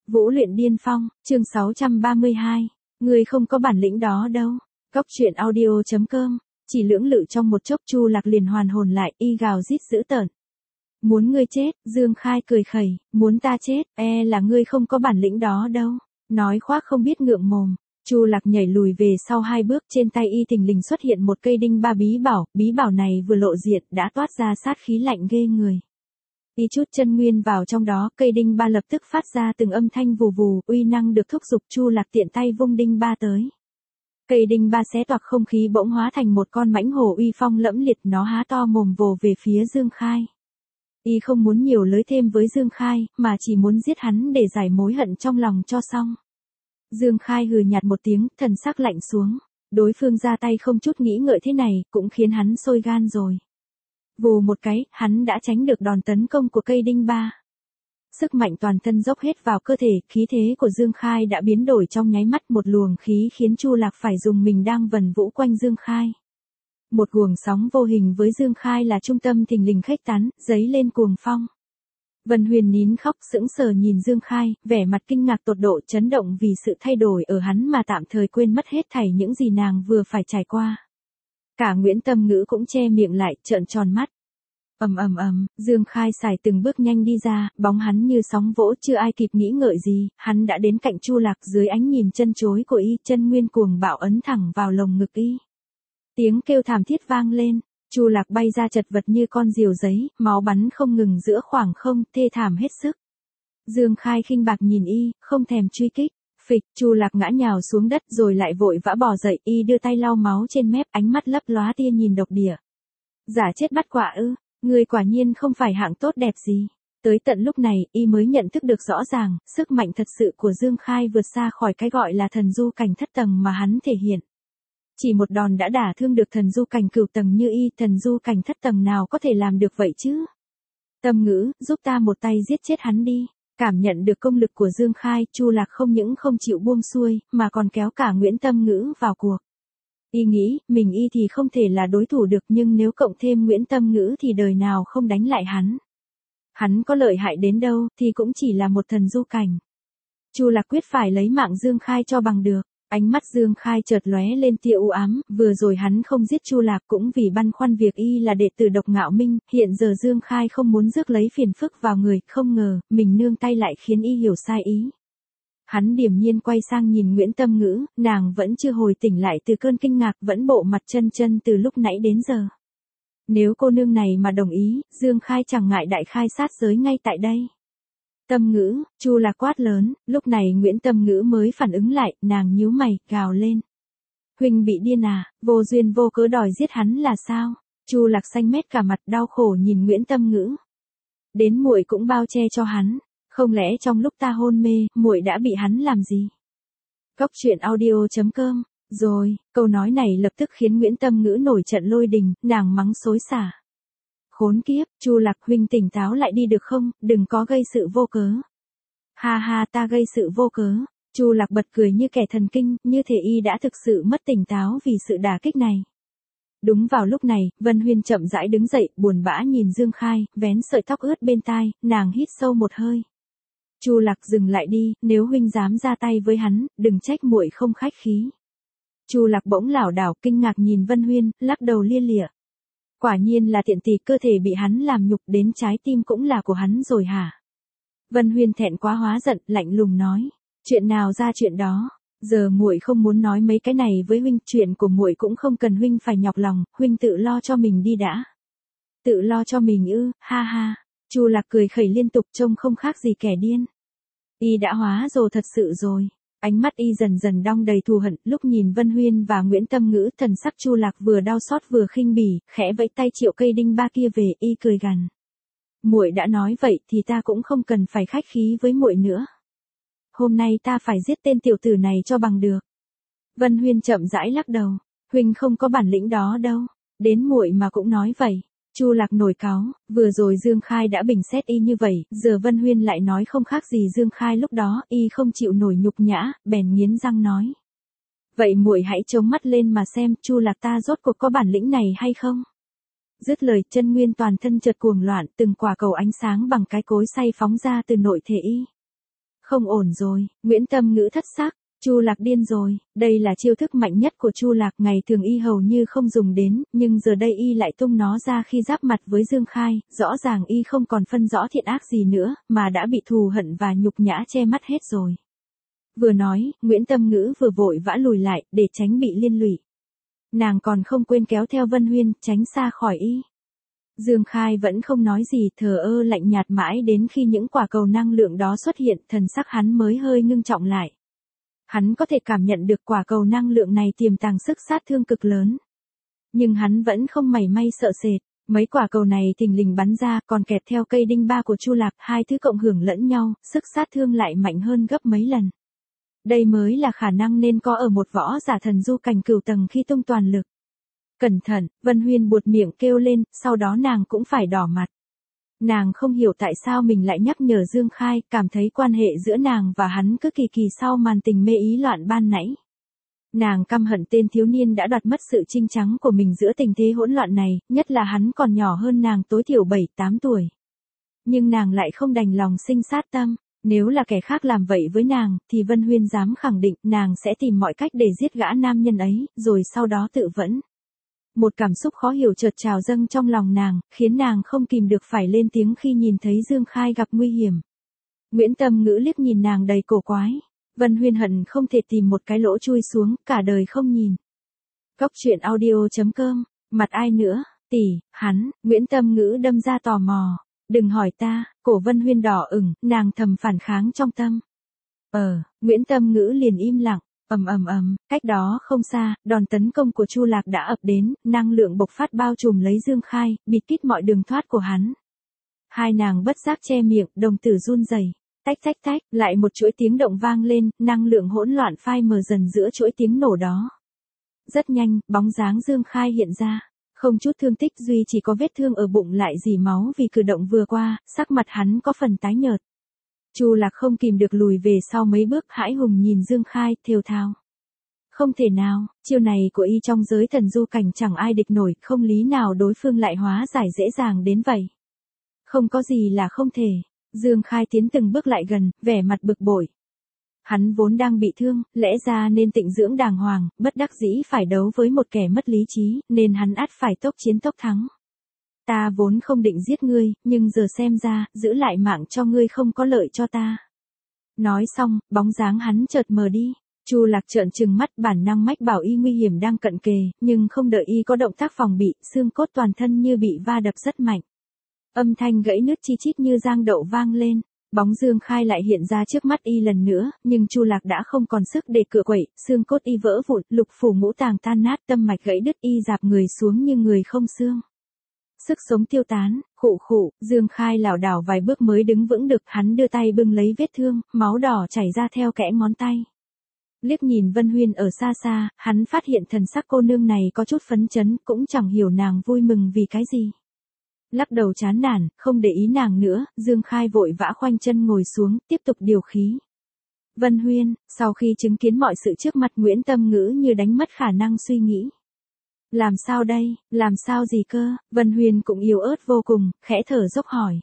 Vũ luyện điên phong, chương 632. Người không có bản lĩnh đó đâu. Cóc truyện audio.com. Chỉ lưỡng lự trong một chốc Chu Lạc liền hoàn hồn lại, y gào rít dữ tợn. Muốn ngươi chết, Dương Khai cười khẩy, muốn ta chết, là ngươi không có bản lĩnh đó đâu. Nói khoác không biết ngượng mồm. Chu Lạc nhảy lùi về sau 2 bước, trên tay y thình lình xuất hiện một cây đinh ba bí bảo này vừa lộ diện đã toát ra sát khí lạnh ghê người. Y chút chân nguyên vào trong đó, cây đinh ba lập tức phát ra từng âm thanh vù vù, uy năng được thúc giục. Chu Lạc tiện tay vung đinh ba tới. Cây đinh ba xé toạc không khí bỗng hóa thành một con mãnh hổ uy phong lẫm liệt, nó há to mồm vồ về phía Dương Khai. Y không muốn nhiều lới thêm với Dương Khai, mà chỉ muốn giết hắn để giải mối hận trong lòng cho xong. Dương Khai hừ nhạt một tiếng, thần sắc lạnh xuống. Đối phương ra tay không chút nghĩ ngợi thế này, cũng khiến hắn sôi gan rồi. Vù một cái, hắn đã tránh được đòn tấn công của cây đinh ba. Sức mạnh toàn thân dốc hết vào cơ thể, khí thế của Dương Khai đã biến đổi trong nháy mắt, một luồng khí khiến Chu Lạc phải dùng mình đang vần vũ quanh Dương Khai. Một guồng sóng vô hình với Dương Khai là trung tâm thình lình khuếch tán, dấy lên cuồng phong. Vân Huyền nín khóc sững sờ nhìn Dương Khai, vẻ mặt kinh ngạc tột độ, chấn động vì sự thay đổi ở hắn mà tạm thời quên mất hết thảy những gì nàng vừa phải trải qua. Cả Nguyễn Tâm Ngữ cũng che miệng lại, trợn tròn mắt. Dương Khai xài từng bước nhanh đi ra, bóng hắn như sóng vỗ, chưa ai kịp nghĩ ngợi gì, hắn đã đến cạnh Chu Lạc. Dưới ánh nhìn chân chối của y, chân nguyên cuồng bạo ấn thẳng vào lồng ngực y. Tiếng kêu thảm thiết vang lên, Chu Lạc bay ra chật vật như con diều giấy, máu bắn không ngừng giữa khoảng không, thê thảm hết sức. Dương Khai khinh bạc nhìn y, không thèm truy kích. Phịch, Chu Lạc ngã nhào xuống đất rồi lại vội vã bò dậy, y đưa tay lau máu trên mép, ánh mắt lấp lóa tia nhìn độc địa. Giả chết bắt quả ư? Người quả nhiên không phải hạng tốt đẹp gì. Tới tận lúc này, y mới nhận thức được rõ ràng, sức mạnh thật sự của Dương Khai vượt xa khỏi cái gọi là thần du cảnh thất tầng mà hắn thể hiện. Chỉ một đòn đã đả thương được thần du cảnh cửu tầng như y, thần du cảnh thất tầng nào có thể làm được vậy chứ? Tâm Ngữ, giúp ta một tay giết chết hắn đi. Cảm nhận được công lực của Dương Khai, Chu Lạc không những không chịu buông xuôi, mà còn kéo cả Nguyễn Tâm Ngữ vào cuộc. Y nghĩ, mình y thì không thể là đối thủ được, nhưng nếu cộng thêm Nguyễn Tâm Ngữ thì đời nào không đánh lại hắn. Hắn có lợi hại đến đâu, thì cũng chỉ là một thần du cảnh. Chu Lạc quyết phải lấy mạng Dương Khai cho bằng được. Ánh mắt Dương Khai chợt lóe lên tia u ám, vừa rồi hắn không giết Chu Lạc cũng vì băn khoăn việc y là đệ tử Độc Ngạo Minh, hiện giờ Dương Khai không muốn rước lấy phiền phức vào người, không ngờ, mình nương tay lại khiến y hiểu sai ý. Hắn điềm nhiên quay sang nhìn Nguyễn Tâm Ngữ, nàng vẫn chưa hồi tỉnh lại từ cơn kinh ngạc, vẫn bộ mặt chân từ lúc nãy đến giờ. Nếu cô nương này mà đồng ý, Dương Khai chẳng ngại đại khai sát giới ngay tại đây. Tâm Ngữ, Chu Lạc quát lớn, lúc này Nguyễn Tâm Ngữ mới phản ứng lại, nàng nhíu mày, gào lên. Huynh bị điên à, vô duyên vô cớ đòi giết hắn là sao? Chu Lạc xanh mét cả mặt đau khổ nhìn Nguyễn Tâm Ngữ. Đến muội cũng bao che cho hắn, không lẽ trong lúc ta hôn mê, muội đã bị hắn làm gì? Cóc truyện audio.com. Rồi, câu nói này lập tức khiến Nguyễn Tâm Ngữ nổi trận lôi đình, nàng mắng xối xả. Khốn kiếp, Chu Lạc huynh tỉnh táo lại đi được không, đừng có gây sự vô cớ. Ha ha, ta gây sự vô cớ. Chu Lạc bật cười như kẻ thần kinh, như thể y đã thực sự mất tỉnh táo vì sự đả kích này. Đúng vào lúc này, Vân Huyên chậm rãi đứng dậy, buồn bã nhìn Dương Khai, vén sợi tóc ướt bên tai, nàng hít sâu một hơi. Chu Lạc dừng lại đi, nếu huynh dám ra tay với hắn, đừng trách muội không khách khí. Chu Lạc bỗng lảo đảo kinh ngạc nhìn Vân Huyên, lắc đầu lia lịa. Quả nhiên là tiện tỳ, cơ thể bị hắn làm nhục, đến trái tim cũng là của hắn rồi hả? Vân Huyên thẹn quá hóa giận, lạnh lùng nói, chuyện nào ra chuyện đó, giờ muội không muốn nói mấy cái này với huynh, chuyện của muội cũng không cần huynh phải nhọc lòng, huynh tự lo cho mình đi đã. Tự lo cho mình ư? Ha ha. Chu Lạc cười khẩy liên tục, trông không khác gì kẻ điên. Y đã hóa rồ thật sự rồi. Ánh mắt y dần dần đong đầy thù hận, lúc nhìn Vân Huyên và Nguyễn Tâm Ngữ, thần sắc Chu Lạc vừa đau xót vừa khinh bỉ, khẽ vẫy tay triệu cây đinh ba kia về, y cười gằn. Muội đã nói vậy thì ta cũng không cần phải khách khí với muội nữa. Hôm nay ta phải giết tên tiểu tử này cho bằng được. Vân Huyên chậm rãi lắc đầu, huynh không có bản lĩnh đó đâu, đến muội mà cũng nói vậy. Chu Lạc nổi cáu, vừa rồi Dương Khai đã bình xét y như vậy, giờ Vân Huyên lại nói không khác gì Dương Khai lúc đó, y không chịu nổi nhục nhã, bèn nghiến răng nói. Vậy muội hãy chống mắt lên mà xem, Chu Lạc ta rốt cuộc có bản lĩnh này hay không? Dứt lời, chân nguyên toàn thân chợt cuồng loạn, từng quả cầu ánh sáng bằng cái cối xay phóng ra từ nội thể y. Không ổn rồi, Nguyễn Tâm Ngữ thất sắc. Chu Lạc điên rồi, đây là chiêu thức mạnh nhất của Chu Lạc, ngày thường y hầu như không dùng đến, nhưng giờ đây y lại tung nó ra khi giáp mặt với Dương Khai, rõ ràng y không còn phân rõ thiện ác gì nữa, mà đã bị thù hận và nhục nhã che mắt hết rồi. Vừa nói, Nguyễn Tâm Ngữ vừa vội vã lùi lại, để tránh bị liên lụy. Nàng còn không quên kéo theo Vân Huyên, tránh xa khỏi y. Dương Khai vẫn không nói gì, thờ ơ lạnh nhạt mãi đến khi những quả cầu năng lượng đó xuất hiện, thần sắc hắn mới hơi ngưng trọng lại. Hắn có thể cảm nhận được quả cầu năng lượng này tiềm tàng sức sát thương cực lớn. Nhưng hắn vẫn không mảy may sợ sệt, mấy quả cầu này thình lình bắn ra còn kẹp theo cây đinh ba của Chu Lạc, hai thứ cộng hưởng lẫn nhau, sức sát thương lại mạnh hơn gấp mấy lần. Đây mới là khả năng nên có ở một võ giả thần du cảnh cửu tầng khi tung toàn lực. Cẩn thận, Vân Huyên buột miệng kêu lên, sau đó nàng cũng phải đỏ mặt. Nàng không hiểu tại sao mình lại nhắc nhở Dương Khai, cảm thấy quan hệ giữa nàng và hắn cứ kỳ kỳ sau màn tình mê ý loạn ban nãy. Nàng căm hận tên thiếu niên đã đoạt mất sự trinh trắng của mình giữa tình thế hỗn loạn này, nhất là hắn còn nhỏ hơn nàng tối thiểu 7-8 tuổi. Nhưng nàng lại không đành lòng sinh sát tâm, nếu là kẻ khác làm vậy với nàng, thì Vân Huyên dám khẳng định nàng sẽ tìm mọi cách để giết gã nam nhân ấy, rồi sau đó tự vẫn. Một cảm xúc khó hiểu chợt trào dâng trong lòng nàng, khiến nàng không kìm được phải lên tiếng khi nhìn thấy Dương Khai gặp nguy hiểm. Nguyễn Tâm Ngữ liếc nhìn nàng đầy cổ quái. Vân Huyên hận không thể tìm một cái lỗ chui xuống, cả đời không nhìn. Góc truyện audio.com, mặt ai nữa, tỷ, hắn, Nguyễn Tâm Ngữ đâm ra tò mò. Đừng hỏi ta, cổ Vân Huyên đỏ ửng, nàng thầm phản kháng trong tâm. Nguyễn Tâm Ngữ liền im lặng. Cách đó không xa, đòn tấn công của Chu Lạc đã ập đến, năng lượng bộc phát bao trùm lấy Dương Khai, bịt kín mọi đường thoát của hắn. Hai nàng bất giác che miệng, đồng tử run rẩy. Tách tách tách, lại một chuỗi tiếng động vang lên, năng lượng hỗn loạn phai mờ dần giữa chuỗi tiếng nổ đó. Rất nhanh, bóng dáng Dương Khai hiện ra. Không chút thương tích, duy chỉ có vết thương ở bụng lại rỉ máu vì cử động vừa qua, sắc mặt hắn có phần tái nhợt. Chu Lạc không kìm được lùi về sau mấy bước, hãi hùng nhìn Dương Khai, thều thào. Không thể nào, chiêu này của y trong giới thần du cảnh chẳng ai địch nổi, không lý nào đối phương lại hóa giải dễ dàng đến vậy. Không có gì là không thể. Dương Khai tiến từng bước lại gần, vẻ mặt bực bội. Hắn vốn đang bị thương, lẽ ra nên tịnh dưỡng đàng hoàng, bất đắc dĩ phải đấu với một kẻ mất lý trí, nên hắn ắt phải tốc chiến tốc thắng. Ta vốn không định giết ngươi, nhưng giờ xem ra, giữ lại mạng cho ngươi không có lợi cho ta. Nói xong, bóng dáng hắn chợt mờ đi. Chu Lạc trợn trừng mắt, bản năng mách bảo y nguy hiểm đang cận kề, nhưng không đợi y có động tác phòng bị, xương cốt toàn thân như bị va đập rất mạnh. Âm thanh gãy nứt chi chít như giang đậu vang lên. Bóng Dương Khai lại hiện ra trước mắt y lần nữa, nhưng Chu Lạc đã không còn sức để cựa quậy, xương cốt y vỡ vụn, lục phủ ngũ tàng tan nát, tâm mạch gãy đứt, y dạp người xuống như người không xương. Sức sống tiêu tán, khụ khụ, Dương Khai lảo đảo vài bước mới đứng vững được, hắn đưa tay bưng lấy vết thương, máu đỏ chảy ra theo kẽ ngón tay. Liếc nhìn Vân Huyên ở xa xa, hắn phát hiện thần sắc cô nương này có chút phấn chấn, cũng chẳng hiểu nàng vui mừng vì cái gì. Lắc đầu chán nản, không để ý nàng nữa, Dương Khai vội vã khoanh chân ngồi xuống, tiếp tục điều khí. Vân Huyên, sau khi chứng kiến mọi sự trước mặt, Nguyễn Tâm Ngữ như đánh mất khả năng suy nghĩ. Làm sao đây, làm sao gì cơ? Vân Huyên cũng yếu ớt vô cùng, khẽ thở dốc hỏi.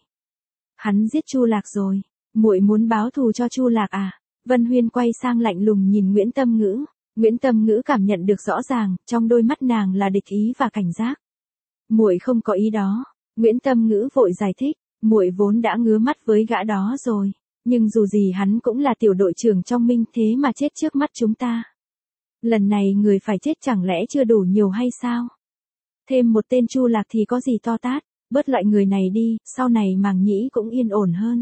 Hắn giết Chu Lạc rồi, muội muốn báo thù cho Chu Lạc à? Vân Huyên quay sang lạnh lùng nhìn Nguyễn Tâm Ngữ. Nguyễn Tâm Ngữ cảm nhận được rõ ràng, trong đôi mắt nàng là địch ý và cảnh giác. Muội không có ý đó. Nguyễn Tâm Ngữ vội giải thích, muội vốn đã ngứa mắt với gã đó rồi, nhưng dù gì hắn cũng là tiểu đội trưởng trong Minh, thế mà chết trước mắt chúng ta. Lần này người phải chết chẳng lẽ chưa đủ nhiều hay sao? Thêm một tên Chu Lạc thì có gì to tát, bớt loại người này đi, sau này màng nhĩ cũng yên ổn hơn.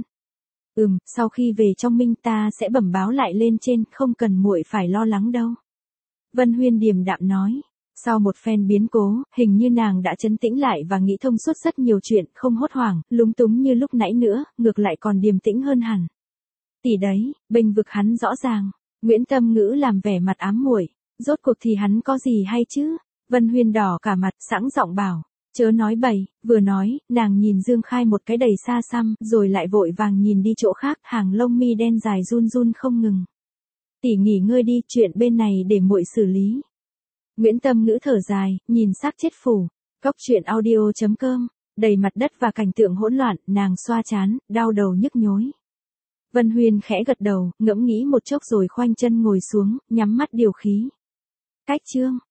Sau khi về trong Minh ta sẽ bẩm báo lại lên trên, không cần muội phải lo lắng đâu. Vân Huyên điềm đạm nói. Sau một phen biến cố, hình như nàng đã trấn tĩnh lại và nghĩ thông suốt rất nhiều chuyện, không hốt hoảng, lúng túng như lúc nãy nữa, ngược lại còn điềm tĩnh hơn hẳn. Tỷ đấy, bênh vực hắn rõ ràng. Nguyễn Tâm Ngữ làm vẻ mặt ám muội. Rốt cuộc thì hắn có gì hay chứ? Vân Huyên đỏ cả mặt, sẵn giọng bảo. Chớ nói bậy, vừa nói, nàng nhìn Dương Khai một cái đầy xa xăm, rồi lại vội vàng nhìn đi chỗ khác, hàng lông mi đen dài run run không ngừng. Tỷ nghỉ ngơi đi, chuyện bên này để muội xử lý. Nguyễn Tâm Ngữ thở dài, nhìn xác chết phủ. Góc truyện audio.com, đầy mặt đất và cảnh tượng hỗn loạn, nàng xoa trán, đau đầu nhức nhối. Vân Huyền khẽ gật đầu, ngẫm nghĩ một chốc rồi khoanh chân ngồi xuống, nhắm mắt điều khí. Cách chương